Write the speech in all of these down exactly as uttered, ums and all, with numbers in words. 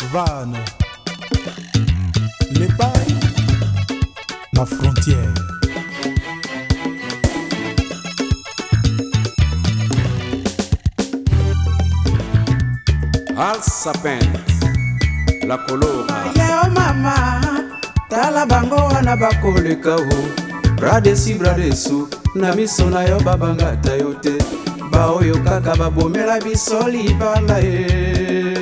Van, les bails, la frontière. Al Sapin, la colora. Yeo mama, tala bango wana bakoleka o. Bradesi bradesu, na miso na yo babangata yo te. Ba oyo kaka babomela biso libala e.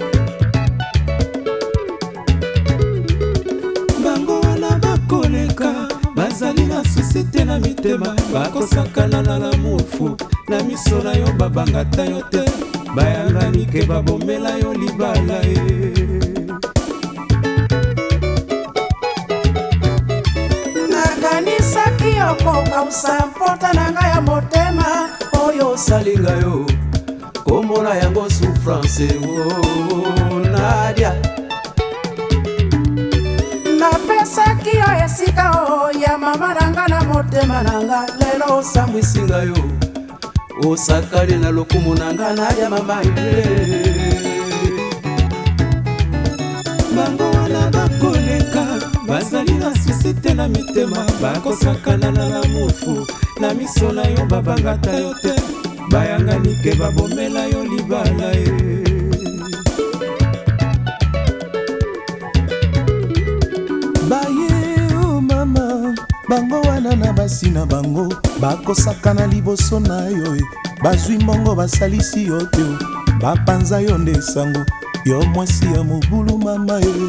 Bango wana bakoleka, bazali na susite na mitema. Bakosakana na l'amour fou, na miso na yo babangata yo te. Bayangani ke babomela yo libala e. Nakanisaki yo kokausa mpota na ngai ya motema oyo osalinga yo komona yango souffrance o Nadia. Napesaki yo esika o ya mama nanga na motema nanga lelo osambwisinga yo osakali na lokumu nanga Nadia mama ye. Bango wana bakoleka, bazali na susite na mitema. Bakosakana na l'amour fou, na miso na yo babangata yo te. Bayangani ke babomela yo libala e. Baye o mama, bango wana na basi na bango bakosakana liboso na yo e. Bazwi mbongo basalisi yo te o, bapanza yo nde sango yo mwasi ya mobulu mama e.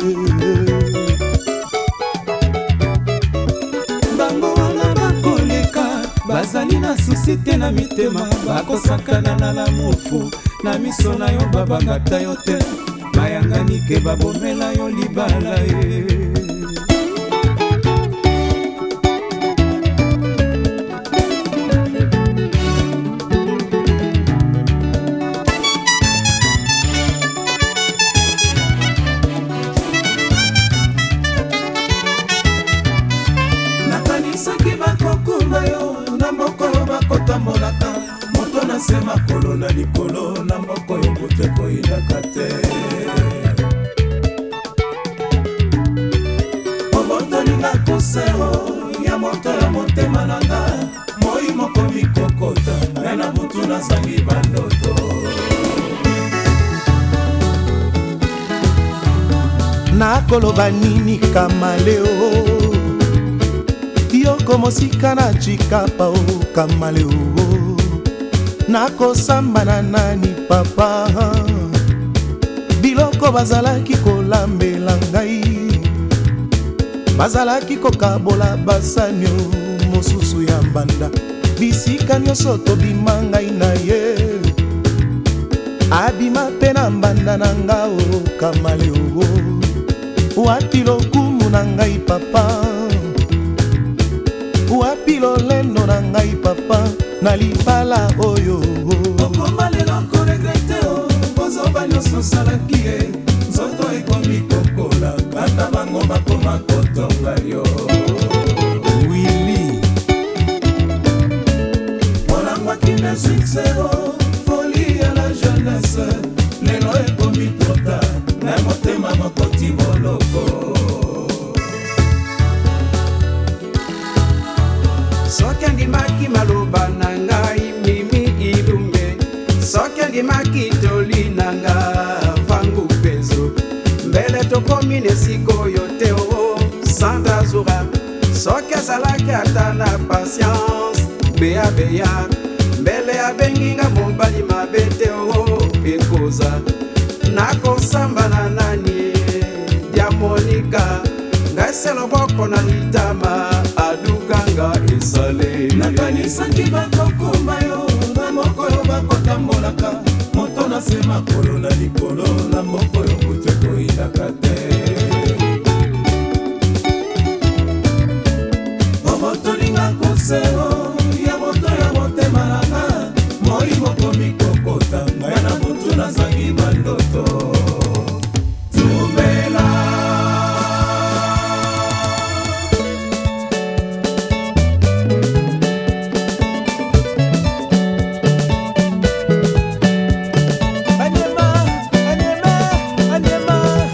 Bango wana bakoleka, bazali na susite na mitema. Bakosakana na l'amour fou, na miso na yo babangata yo te. Bayangani ke babomela yo libala e. Saki bakokuma yo na mokolo bakotambolaka moto na se makolo na likolo na mboko yo buteko ilaka te. Obotolinga kosero ya moto ya motema nanga moi moko mikokota ngai na butu nazangi bandoto. Nakoloba nini kama leo yoko mosika na chikapa o kamale o. Nakosamba na nani papa, biloko bazalaki kolambela ngai, bazalaki kokabola basani o mosusu ya mbanda. Bisika nyonso tobima ngai na ye, abima mpe na mbanda na nga o kamale o. Wapi lokumu na ngai papa, wapi lolendo na ngai papa na libala oyo. Okoma lelo koregrete o, bozoba nyonso salaki e. Nzoto ekomi kokola, bata bango bakoma kotonga yo. Willy molangwaki na succès o, folie ya la jeunesse. Lelo ekomi tota, na motema mokoti boloko. Soki andimaki maloba na ngai mimi ilumbe, soki andimaki toli na nga vangu pezo. Mbele tokomi nesiko yo te o santa zura. Soki azalaki ata na patience beya beya, mbele abenginga mobali mabe te o ekoza. Nakosamba na nani diamonika, ngai se loboko na litama adukanga esale. Nakanisaki bakokuma yo na moko yo bakotambolaka moto na se makolo na likolo na moko yo buteko ilaka te. Obotolinga kosero ya moto ya motema nanga moi moko mikokota ngai na butu nazangi bandoto. Anyema, anyema, anyema.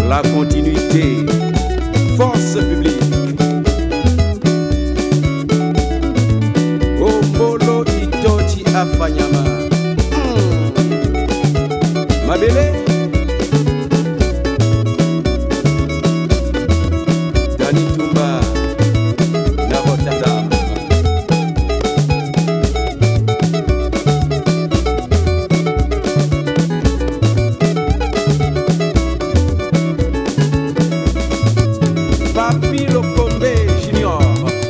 la continuité, force publique. Ombolo Itochi Afanyama. Mm. Mabele Dani Tumba na Rotterdam. Papi Lokombe Junior.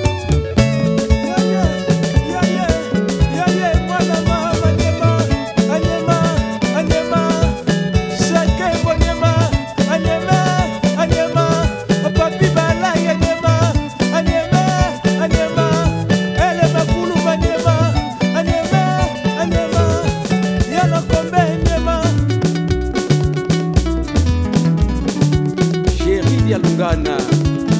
Lungana,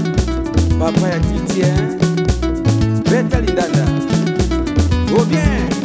papa ya Titien, Beta Lindanda, oh bien.